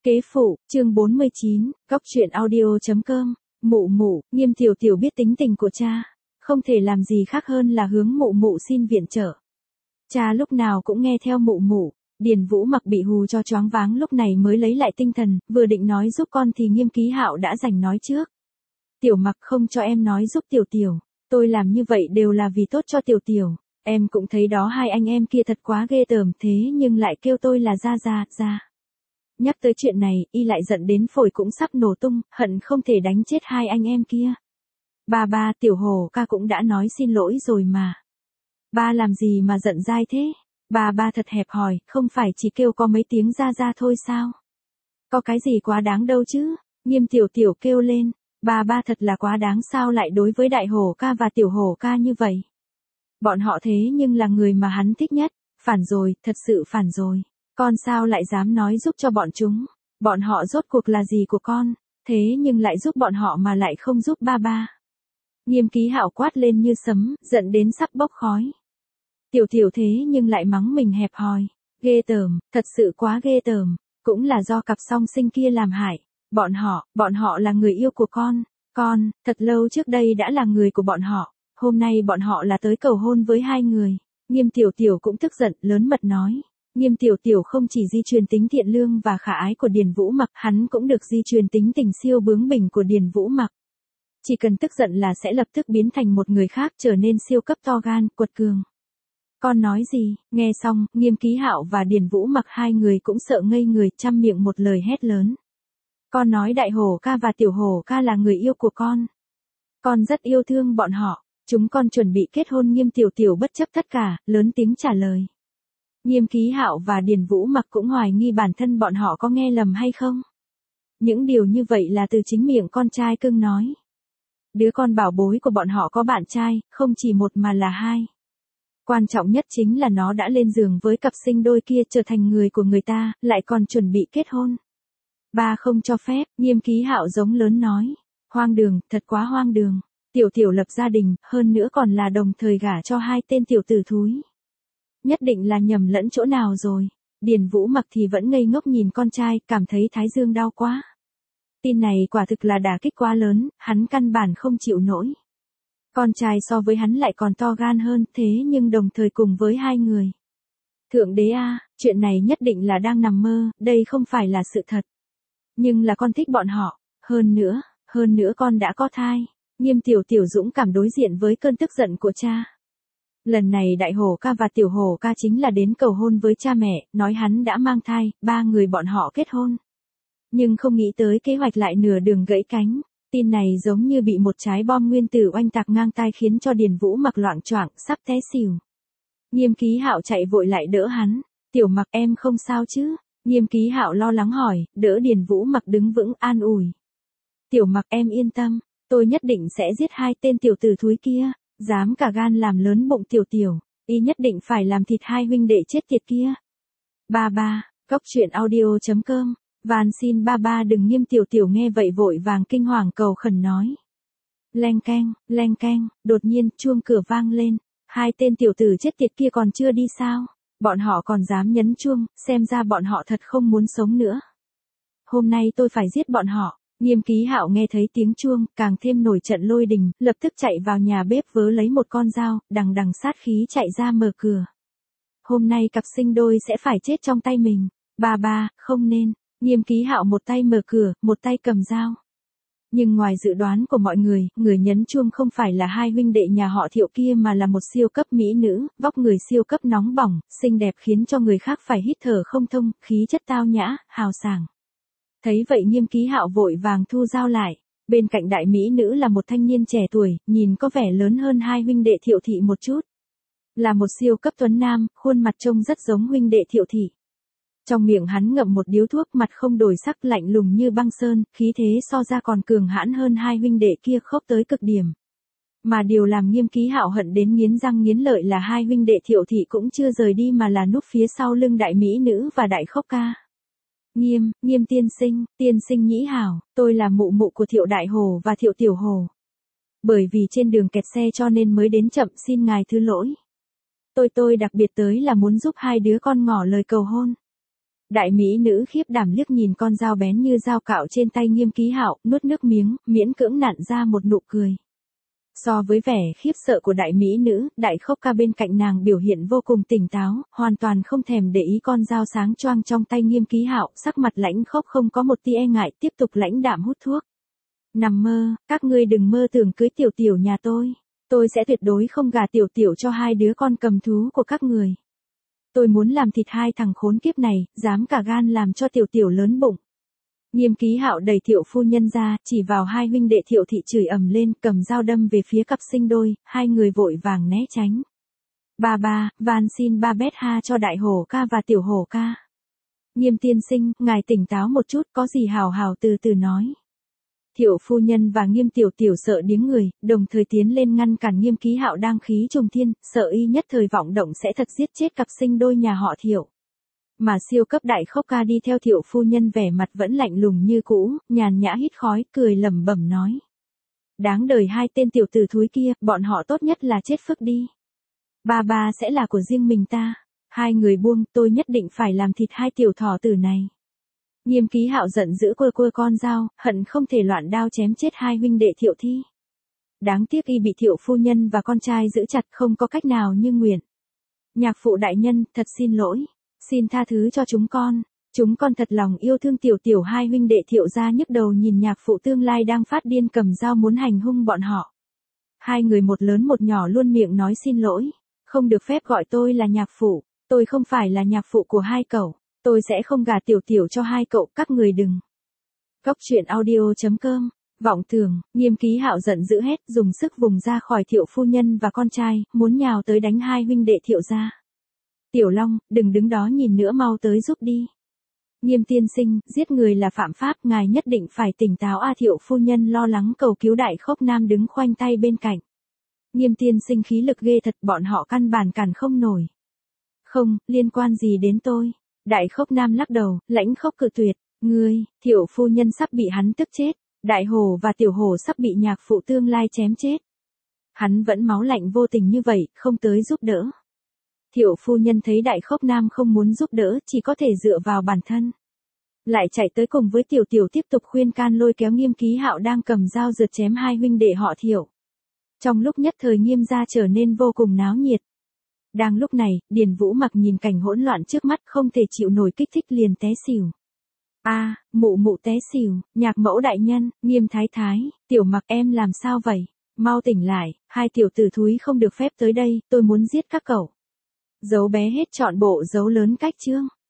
Kế phụ, chương 49, góc truyện audio.com, mụ mụ, Nghiêm Tiểu Tiểu biết tính tình của cha, không thể làm gì khác hơn là hướng mụ mụ xin viện trợ. Cha lúc nào cũng nghe theo mụ mụ, Điền Vũ Mặc bị hù cho choáng váng lúc này mới lấy lại tinh thần, vừa định nói giúp con thì Nghiêm Ký Hạo đã giành nói trước. Tiểu Mặc không cho em nói giúp Tiểu Tiểu, tôi làm như vậy đều là vì tốt cho Tiểu Tiểu, em cũng thấy đó hai anh em kia thật quá ghê tởm thế nhưng lại kêu tôi là ra. Nhắc tới chuyện này, y lại giận đến phổi cũng sắp nổ tung, hận không thể đánh chết hai anh em kia. Ba, Tiểu Hồ ca cũng đã nói xin lỗi rồi mà. Ba làm gì mà giận dai thế? Ba thật hẹp hòi, không phải chỉ kêu có mấy tiếng ra thôi sao? Có cái gì quá đáng đâu chứ? Nghiêm Tiểu Tiểu kêu lên, ba thật là quá đáng sao lại đối với Đại Hồ ca và Tiểu Hồ ca như vậy? Bọn họ thế nhưng là người mà hắn thích nhất, phản rồi, thật sự phản rồi. Con sao lại dám nói giúp cho bọn chúng? Bọn họ rốt cuộc là gì của con? Thế nhưng lại giúp bọn họ mà lại không giúp ba. Nghiêm Ký Hạo quát lên như sấm, giận đến sắp bốc khói. Tiểu Tiểu thế nhưng lại mắng mình hẹp hòi. Ghê tởm, thật sự quá ghê tởm. Cũng là do cặp song sinh kia làm hại. Bọn họ là người yêu của con. Con, thật lâu trước đây đã là người của bọn họ. Hôm nay bọn họ là tới cầu hôn với hai người. Nghiêm Tiểu Tiểu cũng tức giận, lớn mật nói. Nghiêm Tiểu Tiểu không chỉ di truyền tính thiện lương và khả ái của Điền Vũ Mặc, hắn cũng được di truyền tính tình siêu bướng bỉnh của Điền Vũ Mặc. Chỉ cần tức giận là sẽ lập tức biến thành một người khác, trở nên siêu cấp to gan, quật cường. Con nói gì? Nghe xong, Nghiêm Ký Hạo và Điền Vũ Mặc hai người cũng sợ ngây người, trăm miệng một lời hét lớn. Con nói Đại Hổ ca và Tiểu Hổ ca là người yêu của con. Con rất yêu thương bọn họ, chúng con chuẩn bị kết hôn. Nghiêm Tiểu Tiểu bất chấp tất cả, lớn tiếng trả lời. Nghiêm Ký Hạo và Điền Vũ Mặc cũng hoài nghi bản thân bọn họ có nghe lầm hay không. Những điều như vậy là từ chính miệng con trai cưng nói. Đứa con bảo bối của bọn họ có bạn trai, không chỉ một mà là hai. Quan trọng nhất chính là nó đã lên giường với cặp sinh đôi kia, trở thành người của người ta, lại còn chuẩn bị kết hôn. Ba không cho phép, Nghiêm Ký Hạo giống lớn nói. Hoang đường, thật quá hoang đường. Tiểu Tiểu lập gia đình, hơn nữa còn là đồng thời gả cho hai tên tiểu tử thúi. Nhất định là nhầm lẫn chỗ nào rồi. Điền Vũ Mặc thì vẫn ngây ngốc nhìn con trai, cảm thấy thái dương đau quá. Tin này quả thực là đả kích quá lớn, hắn căn bản không chịu nổi. Con trai so với hắn lại còn to gan hơn, thế nhưng đồng thời cùng với hai người. Thượng đế a, chuyện này nhất định là đang nằm mơ, đây không phải là sự thật. Nhưng là con thích bọn họ, hơn nữa con đã có thai. Nghiêm Tiểu Tiểu dũng cảm đối diện với cơn tức giận của cha. Lần này Đại Hổ ca và Tiểu Hổ ca chính là đến cầu hôn với cha mẹ, nói hắn đã mang thai, ba người bọn họ kết hôn. Nhưng không nghĩ tới kế hoạch lại nửa đường gãy cánh. Tin này giống như bị một trái bom nguyên tử oanh tạc ngang tai, khiến cho Điền Vũ Mặc loạng choạng, sắp té xỉu. Nghiêm Ký Hạo chạy vội lại đỡ hắn. Tiểu Mặc, em không sao chứ? Nghiêm Ký Hạo lo lắng hỏi, đỡ Điền Vũ Mặc đứng vững, an ủi. Tiểu Mặc, em yên tâm, tôi nhất định sẽ giết hai tên tiểu tử thúi kia. Dám cả gan làm lớn bụng Tiểu Tiểu, y nhất định phải làm thịt hai huynh đệ chết tiệt kia. Ba, góc truyện audio.com, van xin ba đừng. Nghiêm Tiểu Tiểu nghe vậy vội vàng kinh hoàng cầu khẩn nói. Leng keng, đột nhiên chuông cửa vang lên, hai tên tiểu tử chết tiệt kia còn chưa đi sao? Bọn họ còn dám nhấn chuông, xem ra bọn họ thật không muốn sống nữa. Hôm nay tôi phải giết bọn họ. Nghiêm Ký Hạo nghe thấy tiếng chuông, càng thêm nổi trận lôi đình, lập tức chạy vào nhà bếp vớ lấy một con dao, đằng sát khí chạy ra mở cửa. Hôm nay cặp sinh đôi sẽ phải chết trong tay mình. Ba, không nên. Nghiêm Ký Hạo một tay mở cửa, một tay cầm dao. Nhưng ngoài dự đoán của mọi người, người nhấn chuông không phải là hai huynh đệ nhà họ Thiệu kia mà là một siêu cấp mỹ nữ, vóc người siêu cấp nóng bỏng, xinh đẹp khiến cho người khác phải hít thở không thông, khí chất tao nhã, hào sảng. Thấy vậy Nghiêm Ký Hạo vội vàng thu dao lại. Bên cạnh đại mỹ nữ là một thanh niên trẻ tuổi, nhìn có vẻ lớn hơn hai huynh đệ Thiệu thị một chút. Là một siêu cấp tuấn nam, khuôn mặt trông rất giống huynh đệ Thiệu thị. Trong miệng hắn ngậm một điếu thuốc, mặt không đổi sắc, lạnh lùng như băng sơn, khí thế so ra còn cường hãn hơn hai huynh đệ kia khốc tới cực điểm. Mà điều làm Nghiêm Ký Hạo hận đến nghiến răng nghiến lợi là hai huynh đệ Thiệu thị cũng chưa rời đi mà là núp phía sau lưng đại mỹ nữ và đại khốc ca. Nghiêm tiên sinh nhĩ hảo, tôi là mụ mụ của Thiệu Đại Hồ và Thiệu Tiểu Hồ. Bởi vì trên đường kẹt xe cho nên mới đến chậm, xin ngài thứ lỗi. Tôi đặc biệt tới là muốn giúp hai đứa con ngỏ lời cầu hôn. Đại mỹ nữ khiếp đảm liếc nhìn con dao bén như dao cạo trên tay Nghiêm Ký Hạo, nuốt nước miếng, miễn cưỡng nặn ra một nụ cười. So với vẻ khiếp sợ của đại mỹ nữ, Đại Khốc Ca bên cạnh nàng biểu hiện vô cùng tỉnh táo, hoàn toàn không thèm để ý con dao sáng choang trong tay Nghiêm Ký Hạo, sắc mặt lãnh khốc không có một tia e ngại, tiếp tục lãnh đạm hút thuốc. Nằm mơ, các ngươi đừng mơ tưởng cưới tiểu tiểu nhà tôi sẽ tuyệt đối không gả tiểu tiểu cho hai đứa con cầm thú của các người. Tôi muốn làm thịt hai thằng khốn kiếp này, dám cả gan làm cho tiểu tiểu lớn bụng. Nghiêm Ký Hạo đẩy Thiệu phu nhân ra, chỉ vào hai huynh đệ Thiệu thị chửi ầm lên, cầm dao đâm về phía cặp sinh đôi, hai người vội vàng né tránh. Ba, van xin ba bét ha cho Đại Hổ Ca và Tiểu Hổ Ca. Nghiêm tiên sinh, ngài tỉnh táo một chút, có gì hào hào từ từ nói. Thiệu phu nhân và Nghiêm tiểu tiểu sợ điếng người, đồng thời tiến lên ngăn cản Nghiêm Ký Hạo đang khí trùng thiên, sợ y nhất thời vọng động sẽ thật giết chết cặp sinh đôi nhà họ Thiệu. Mà siêu cấp Đại Khốc Ca đi theo Thiệu phu nhân vẻ mặt vẫn lạnh lùng như cũ, nhàn nhã hít khói, cười lẩm bẩm nói. Đáng đời hai tên tiểu tử thúi kia, bọn họ tốt nhất là chết phức đi. Ba sẽ là của riêng mình ta. Hai người buông, tôi nhất định phải làm thịt hai tiểu thỏ tử này. Nghiêm Ký Hạo giận dữ quơ con dao, hận không thể loạn đao chém chết hai huynh đệ Thiệu thi. Đáng tiếc y bị Thiệu phu nhân và con trai giữ chặt, không có cách nào như nguyện. Nhạc phụ đại nhân, thật xin lỗi. Xin tha thứ cho chúng con thật lòng yêu thương tiểu tiểu. Hai huynh đệ Thiệu gia nhức đầu nhìn nhạc phụ tương lai đang phát điên cầm dao muốn hành hung bọn họ. Hai người một lớn một nhỏ luôn miệng nói xin lỗi. Không được phép gọi tôi là nhạc phụ, tôi không phải là nhạc phụ của hai cậu, tôi sẽ không gả tiểu tiểu cho hai cậu, các người đừng. Góc truyện audio.com, vọng tưởng, Nghiêm Ký Hạo giận dữ hét, dùng sức vùng ra khỏi Thiệu phu nhân và con trai, muốn nhào tới đánh hai huynh đệ Thiệu gia. Tiểu Long, đừng đứng đó nhìn nữa, mau tới giúp đi. Nghiêm tiên sinh, giết người là phạm pháp, ngài nhất định phải tỉnh táo a. Thiệu phu nhân lo lắng cầu cứu. Đại Khốc Nam đứng khoanh tay bên cạnh. Nghiêm tiên sinh khí lực ghê thật, bọn họ căn bản cản không nổi. Không, liên quan gì đến tôi? Đại Khốc Nam lắc đầu, lãnh khốc cự tuyệt. Ngươi, Thiệu phu nhân sắp bị hắn tức chết. Đại Hổ và Tiểu Hổ sắp bị nhạc phụ tương lai chém chết. Hắn vẫn máu lạnh vô tình như vậy, không tới giúp đỡ. Thiệu phu nhân thấy Đại Khốc Nam không muốn giúp đỡ, chỉ có thể dựa vào bản thân. Lại chạy tới cùng với Tiểu Tiểu tiếp tục khuyên can lôi kéo Nghiêm Ký Hạo đang cầm dao rượt chém hai huynh đệ họ Thiệu. Trong lúc nhất thời Nghiêm gia trở nên vô cùng náo nhiệt. Đang lúc này, Điền Vũ Mặc nhìn cảnh hỗn loạn trước mắt không thể chịu nổi kích thích liền té xỉu. Mụ mụ té xỉu, nhạc mẫu đại nhân, Nghiêm thái thái, Tiểu Mặc em làm sao vậy? Mau tỉnh lại, hai tiểu tử thúi không được phép tới đây, tôi muốn giết các cậu. Dấu bé hết trọn bộ dấu lớn cách chương.